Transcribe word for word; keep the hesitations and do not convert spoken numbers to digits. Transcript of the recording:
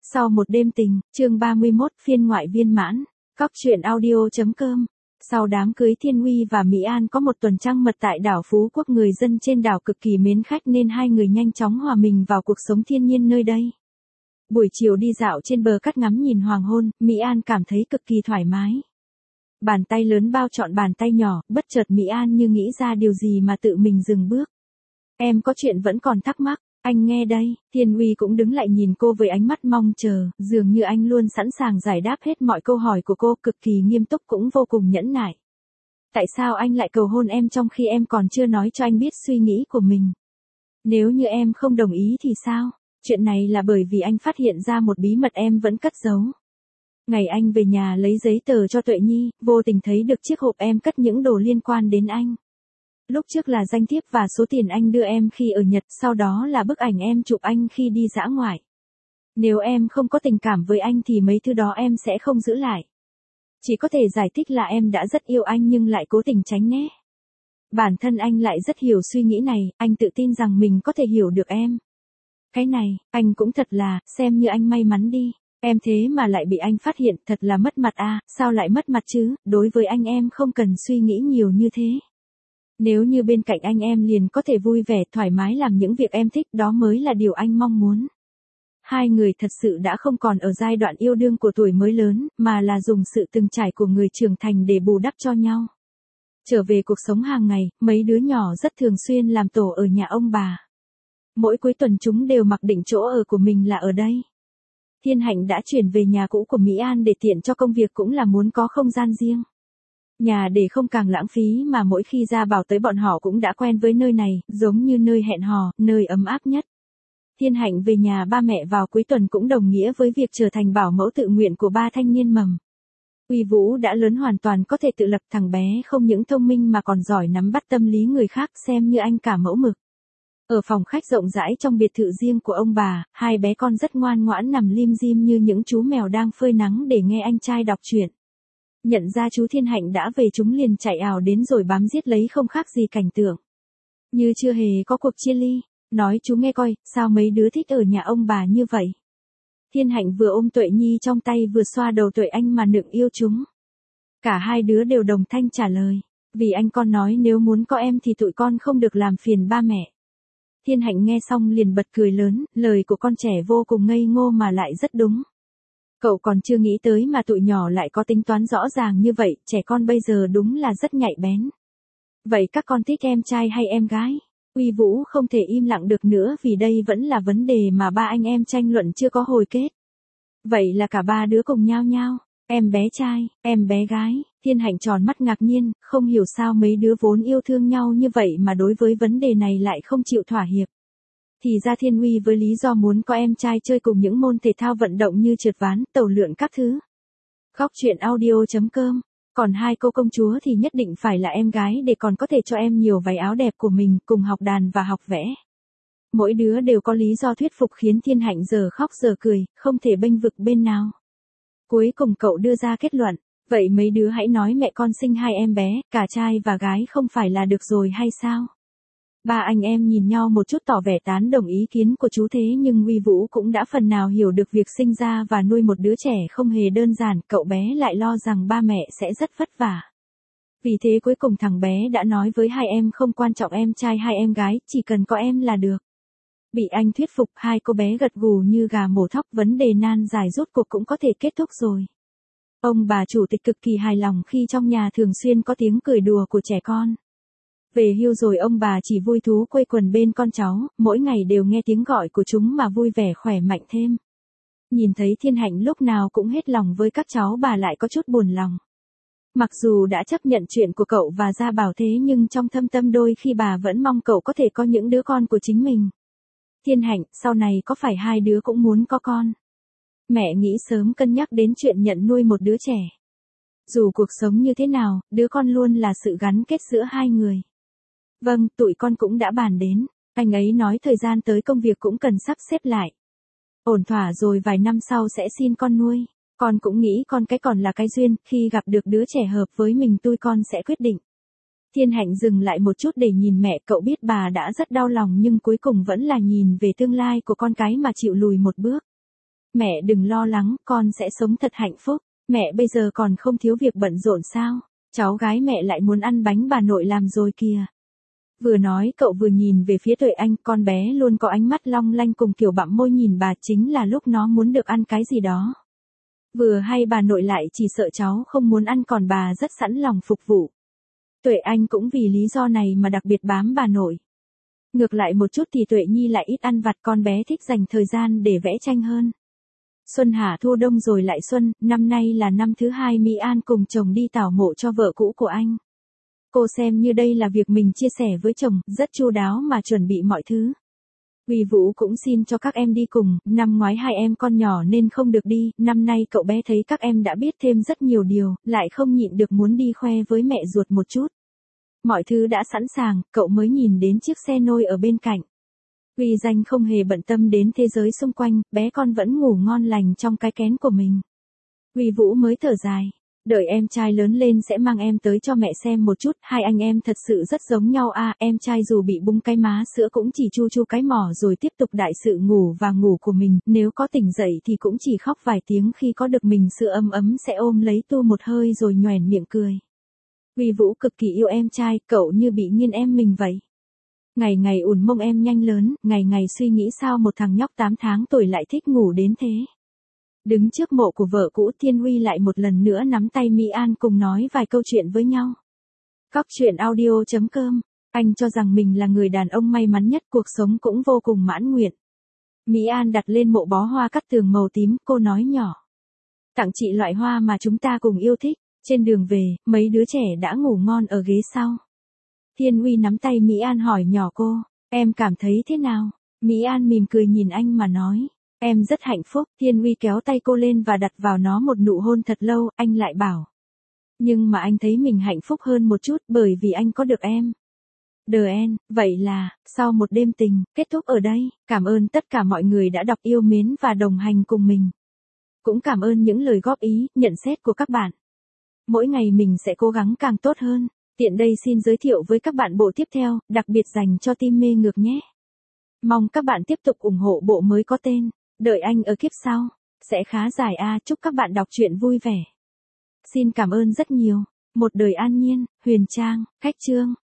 Sau một đêm tình, chương ba mươi mốt, phiên ngoại viên mãn. Cóc truyện audio chấm com. Sau đám cưới Thiên Uy và Mỹ An có một tuần trăng mật tại đảo Phú Quốc, người dân trên đảo cực kỳ mến khách nên hai người nhanh chóng hòa mình vào cuộc sống thiên nhiên nơi đây. Buổi chiều đi dạo trên bờ cát ngắm nhìn hoàng hôn, Mỹ An cảm thấy cực kỳ thoải mái. Bàn tay lớn bao trọn bàn tay nhỏ, bất chợt Mỹ An như nghĩ ra điều gì mà tự mình dừng bước. Em có chuyện vẫn còn thắc mắc. Anh nghe đây. Thiên Uy cũng đứng lại nhìn cô với ánh mắt mong chờ, dường như anh luôn sẵn sàng giải đáp hết mọi câu hỏi của cô, cực kỳ nghiêm túc cũng vô cùng nhẫn nại. Tại sao anh lại cầu hôn em trong khi em còn chưa nói cho anh biết suy nghĩ của mình? Nếu như em không đồng ý thì sao? Chuyện này là bởi vì anh phát hiện ra một bí mật em vẫn cất giấu. Ngày anh về nhà lấy giấy tờ cho Tuệ Nhi, vô tình thấy được chiếc hộp em cất những đồ liên quan đến anh. Lúc trước là danh thiếp và số tiền anh đưa em khi ở Nhật, sau đó là bức ảnh em chụp anh khi đi dã ngoại. Nếu em không có tình cảm với anh thì mấy thứ đó em sẽ không giữ lại. Chỉ có thể giải thích là em đã rất yêu anh nhưng lại cố tình tránh né. Bản thân anh lại rất hiểu suy nghĩ này, anh tự tin rằng mình có thể hiểu được em. Cái này, anh cũng thật là, xem như anh may mắn đi. Em thế mà lại bị anh phát hiện, thật là mất mặt à, sao lại mất mặt chứ, đối với anh em không cần suy nghĩ nhiều như thế. Nếu như bên cạnh anh em liền có thể vui vẻ thoải mái làm những việc em thích, đó mới là điều anh mong muốn. Hai người thật sự đã không còn ở giai đoạn yêu đương của tuổi mới lớn, mà là dùng sự từng trải của người trưởng thành để bù đắp cho nhau. Trở về cuộc sống hàng ngày, mấy đứa nhỏ rất thường xuyên làm tổ ở nhà ông bà. Mỗi cuối tuần chúng đều mặc định chỗ ở của mình là ở đây. Thiên Hạnh đã chuyển về nhà cũ của Mỹ An để tiện cho công việc, cũng là muốn có không gian riêng. Nhà để không càng lãng phí mà mỗi khi ra bảo tới bọn họ cũng đã quen với nơi này, giống như nơi hẹn hò, nơi ấm áp nhất. Thiên Hạnh về nhà ba mẹ vào cuối tuần cũng đồng nghĩa với việc trở thành bảo mẫu tự nguyện của ba thanh niên mầm. Uy Vũ đã lớn hoàn toàn có thể tự lập, thằng bé không những thông minh mà còn giỏi nắm bắt tâm lý người khác, xem như anh cả mẫu mực. Ở phòng khách rộng rãi trong biệt thự riêng của ông bà, hai bé con rất ngoan ngoãn nằm lim dim như những chú mèo đang phơi nắng để nghe anh trai đọc truyện. Nhận ra chú Thiên Hạnh đã về, chúng liền chạy ào đến rồi bám giết lấy, không khác gì cảnh tượng như chưa hề có cuộc chia ly. Nói chú nghe coi, sao mấy đứa thích ở nhà ông bà như vậy? Thiên Hạnh vừa ôm Tuệ Nhi trong tay vừa xoa đầu Tuệ Anh mà nựng yêu chúng. Cả hai đứa đều đồng thanh trả lời, vì anh con nói nếu muốn có em thì tụi con không được làm phiền ba mẹ. Thiên Hạnh nghe xong liền bật cười lớn, lời của con trẻ vô cùng ngây ngô mà lại rất đúng. Cậu còn chưa nghĩ tới mà tụi nhỏ lại có tính toán rõ ràng như vậy, trẻ con bây giờ đúng là rất nhạy bén. Vậy các con thích em trai hay em gái? Uy Vũ không thể im lặng được nữa vì đây vẫn là vấn đề mà ba anh em tranh luận chưa có hồi kết. Vậy là cả ba đứa cùng nhao nhao, em bé trai, em bé gái. Thiên Hạnh tròn mắt ngạc nhiên, không hiểu sao mấy đứa vốn yêu thương nhau như vậy mà đối với vấn đề này lại không chịu thỏa hiệp. Thì ra Thiên Uy với lý do muốn có em trai chơi cùng những môn thể thao vận động như trượt ván, tàu lượn các thứ. Cóc truyện audio chấm com. Còn hai cô công chúa thì nhất định phải là em gái để còn có thể cho em nhiều váy áo đẹp của mình, cùng học đàn và học vẽ. Mỗi đứa đều có lý do thuyết phục khiến Thiên Hạnh giờ khóc giờ cười, không thể bênh vực bên nào. Cuối cùng cậu đưa ra kết luận, vậy mấy đứa hãy nói mẹ con sinh hai em bé, cả trai và gái không phải là được rồi hay sao? Ba anh em nhìn nhau một chút tỏ vẻ tán đồng ý kiến của chú, thế nhưng Uy Vũ cũng đã phần nào hiểu được việc sinh ra và nuôi một đứa trẻ không hề đơn giản, cậu bé lại lo rằng ba mẹ sẽ rất vất vả. Vì thế cuối cùng thằng bé đã nói với hai em không quan trọng em trai hay em gái, chỉ cần có em là được. Bị anh thuyết phục, hai cô bé gật gù như gà mổ thóc, vấn đề nan giải rốt cuộc cũng có thể kết thúc rồi. Ông bà chủ tịch cực kỳ hài lòng khi trong nhà thường xuyên có tiếng cười đùa của trẻ con. Về hưu rồi ông bà chỉ vui thú quây quần bên con cháu, mỗi ngày đều nghe tiếng gọi của chúng mà vui vẻ khỏe mạnh thêm. Nhìn thấy Thiên Hạnh lúc nào cũng hết lòng với các cháu, bà lại có chút buồn lòng. Mặc dù đã chấp nhận chuyện của cậu và Gia Bảo thế nhưng trong thâm tâm đôi khi bà vẫn mong cậu có thể có những đứa con của chính mình. Thiên Hạnh, sau này có phải hai đứa cũng muốn có con? Mẹ nghĩ sớm cân nhắc đến chuyện nhận nuôi một đứa trẻ. Dù cuộc sống như thế nào, đứa con luôn là sự gắn kết giữa hai người. Vâng, tụi con cũng đã bàn đến. Anh ấy nói thời gian tới công việc cũng cần sắp xếp lại. Ổn thỏa rồi vài năm sau sẽ xin con nuôi. Con cũng nghĩ con cái còn là cái duyên, khi gặp được đứa trẻ hợp với mình tụi con sẽ quyết định. Thiên Hạnh dừng lại một chút để nhìn mẹ, cậu biết bà đã rất đau lòng nhưng cuối cùng vẫn là nhìn về tương lai của con cái mà chịu lùi một bước. Mẹ đừng lo lắng, con sẽ sống thật hạnh phúc. Mẹ bây giờ còn không thiếu việc bận rộn sao? Cháu gái mẹ lại muốn ăn bánh bà nội làm rồi kìa. Vừa nói cậu vừa nhìn về phía Tuệ Anh, con bé luôn có ánh mắt long lanh cùng kiểu bặm môi nhìn bà, chính là lúc nó muốn được ăn cái gì đó. Vừa hay bà nội lại chỉ sợ cháu không muốn ăn, còn bà rất sẵn lòng phục vụ. Tuệ Anh cũng vì lý do này mà đặc biệt bám bà nội. Ngược lại một chút thì Tuệ Nhi lại ít ăn vặt, con bé thích dành thời gian để vẽ tranh hơn. Xuân hạ thu đông rồi lại xuân, năm nay là năm thứ hai Mỹ An cùng chồng đi tảo mộ cho vợ cũ của anh. Cô xem như đây là việc mình chia sẻ với chồng, rất chu đáo mà chuẩn bị mọi thứ. Vì Vũ cũng xin cho các em đi cùng, năm ngoái hai em con nhỏ nên không được đi, năm nay cậu bé thấy các em đã biết thêm rất nhiều điều, lại không nhịn được muốn đi khoe với mẹ ruột một chút. Mọi thứ đã sẵn sàng, cậu mới nhìn đến chiếc xe nôi ở bên cạnh. Vì Danh không hề bận tâm đến thế giới xung quanh, bé con vẫn ngủ ngon lành trong cái kén của mình. Vì Vũ mới thở dài. Đợi em trai lớn lên sẽ mang em tới cho mẹ xem một chút, hai anh em thật sự rất giống nhau a. Em trai dù bị bung cái má sữa cũng chỉ chu chu cái mỏ rồi tiếp tục đại sự ngủ và ngủ của mình, nếu có tỉnh dậy thì cũng chỉ khóc vài tiếng, khi có được mình sữa ấm ấm sẽ ôm lấy tu một hơi rồi nhoẻn miệng cười. Vì Vũ cực kỳ yêu em trai, cậu như bị nghiên em mình vậy. Ngày ngày ủn mông em nhanh lớn, ngày ngày suy nghĩ sao một thằng nhóc tám tháng tuổi lại thích ngủ đến thế. Đứng trước mộ của vợ cũ, Thiên Huy lại một lần nữa nắm tay Mỹ An cùng nói vài câu chuyện với nhau. Cóc truyện audio chấm com, anh cho rằng mình là người đàn ông may mắn nhất, cuộc sống cũng vô cùng mãn nguyện. Mỹ An đặt lên mộ bó hoa cắt tường màu tím, cô nói nhỏ. Tặng chị loại hoa mà chúng ta cùng yêu thích. Trên đường về, mấy đứa trẻ đã ngủ ngon ở ghế sau. Thiên Huy nắm tay Mỹ An hỏi nhỏ cô, em cảm thấy thế nào? Mỹ An mỉm cười nhìn anh mà nói. Em rất hạnh phúc. Thiên Huy kéo tay cô lên và đặt vào nó một nụ hôn thật lâu, anh lại bảo. Nhưng mà anh thấy mình hạnh phúc hơn một chút bởi vì anh có được em. Đờ en, vậy là, sau một đêm tình, kết thúc ở đây, cảm ơn tất cả mọi người đã đọc yêu mến và đồng hành cùng mình. Cũng cảm ơn những lời góp ý, nhận xét của các bạn. Mỗi ngày mình sẽ cố gắng càng tốt hơn. Tiện đây xin giới thiệu với các bạn bộ tiếp theo, đặc biệt dành cho team mê ngược nhé. Mong các bạn tiếp tục ủng hộ bộ mới có tên Đợi Anh ở kiếp sau. Sẽ khá dài a, chúc các bạn đọc truyện vui vẻ. Xin cảm ơn rất nhiều. Một đời an nhiên, Huyền Trang, Khách Chương.